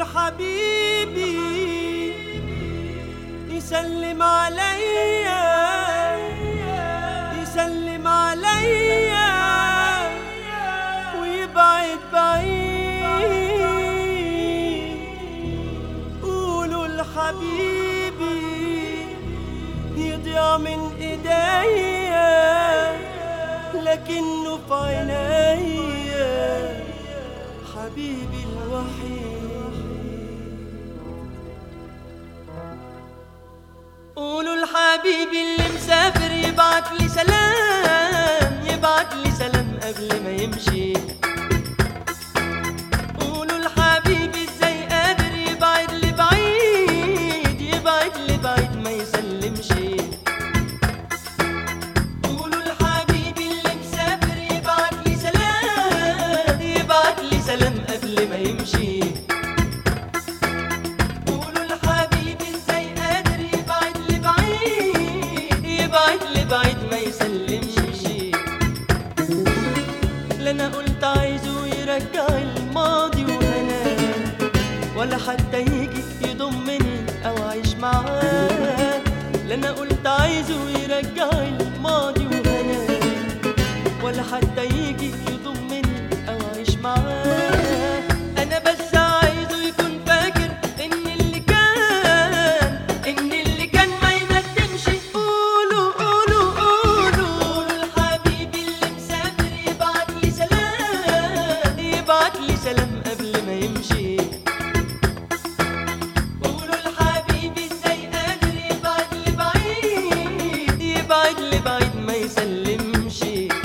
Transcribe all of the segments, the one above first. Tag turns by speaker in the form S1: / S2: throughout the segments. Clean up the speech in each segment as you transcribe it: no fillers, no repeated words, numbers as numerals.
S1: حبيبي يسلم عليا يسلم عليا ويبعد بعيد. قولوا لحبيبي يضيع من ايديا لكنه في عينيا حبيبي الوحيد. قولوا لحبيبي اللي مسافر يبعت لي سلام يبعت لي سلام قبل ما يمشي. قولوا لحبيبي ازاي قادر يبعد لي بعيد يبعد لي بعيد ما يسلمش. قولوا لحبيبي اللي مسافر يبعت لي سلام يبعت لي سلام قبل ما يمشي. بعيد ما يسلمش. لا انا قلت عايزه يرجع الماضي وهنا ولا حتى يجي يضمني او اعيش معاه. لا انا قلت عايزه يرجع الماضي وهنا ولا حتى يجي يضمني او اعيش معاه. انا بس عايزه يكون فاكر ان اللي كان ما يندمش. سلام قبل ما يمشي. قولوا لحبيبي ازاي قادر يبعد لي بعيد يبعد لي بعيد ما يسلمش.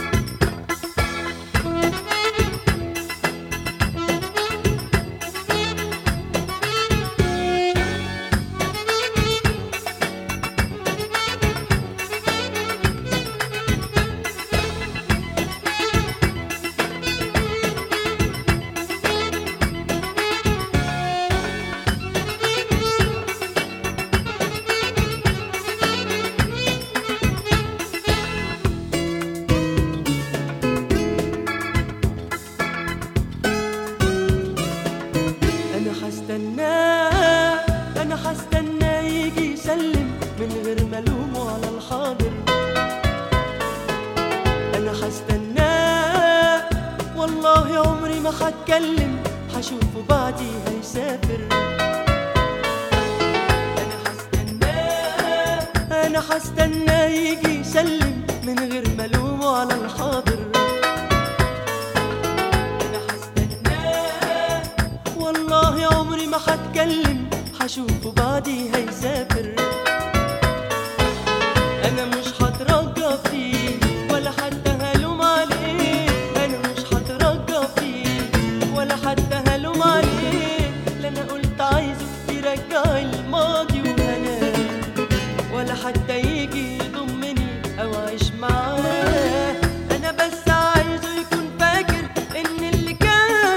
S1: أنا حستناه يجي يسلم من غير ملومه على الحاضر. أنا حستناه والله عمري ما هتكلم هشوفه بعدي هيسافر. أنا حستناه يجي يسلم من غير ملومه على الحاضر. والله عمري ما هتكلم هشوفه بعدي هيسافر. انا مش هترجى فيه ولا حتى هلوم عليه. انا مش هترجى فيه ولا حتى هلوم عليه. لا انا قلت عايزه يرجع الماضي وهنا ولا حتى يجي يضمني او اعيش معاه. انا بس عايزه يكون فاكر ان اللي كان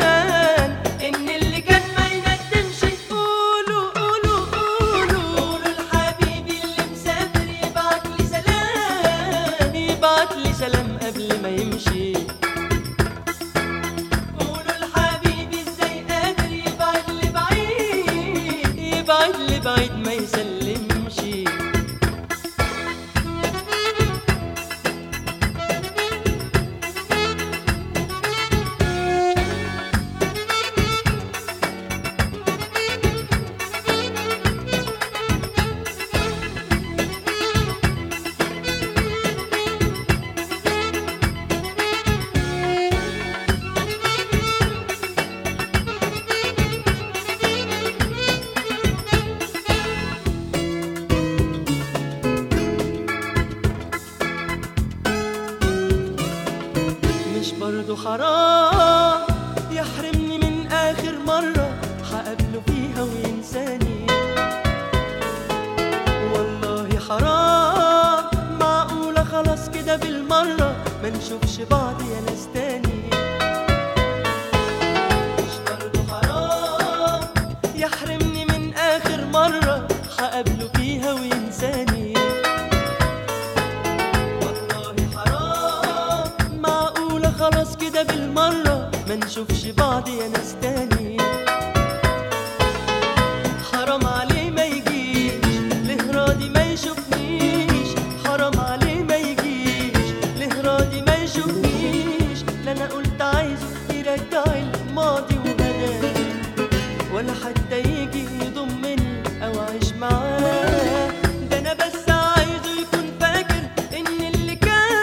S1: ما يندمش. قولوا لحبيبي اللي مسافر يبعت لي سلام يبعت لي سلام قبل ما يمشي. قولوا لحبيبي ازاي قادر يبعد لي بعيد يبعد لي بعيد ما يسلمش. مش برضو حرام يحرمني من آخر مرة هقابله فيها وينساني. والله حرام معقولة خلاص كده بالمرة ما نشوفش بعض يا ناس تاني. مش برضو حرام يحرمني من آخر مرة هقابله فيها وينساني. خلاص كده بالمرة ما نشوفش بعض يا ناس تاني. يرجع الماضي وهناه، ولا حتى يجي يضمني او اعيش معاه. ده انا بس عايزه يكون فاكر ان اللي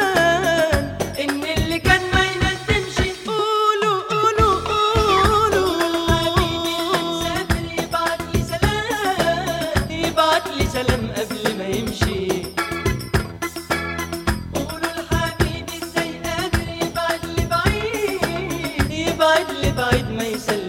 S1: كان ما يندمش. قولوا قولوا قولوا حبيبي اللي مسافر يبعتلي سلام، يبعتلي سلام قبل ما يمشي. قولوا لحبيبي ازاي قادر يبعد لبعيد، يبعد لبعيد ما يسلم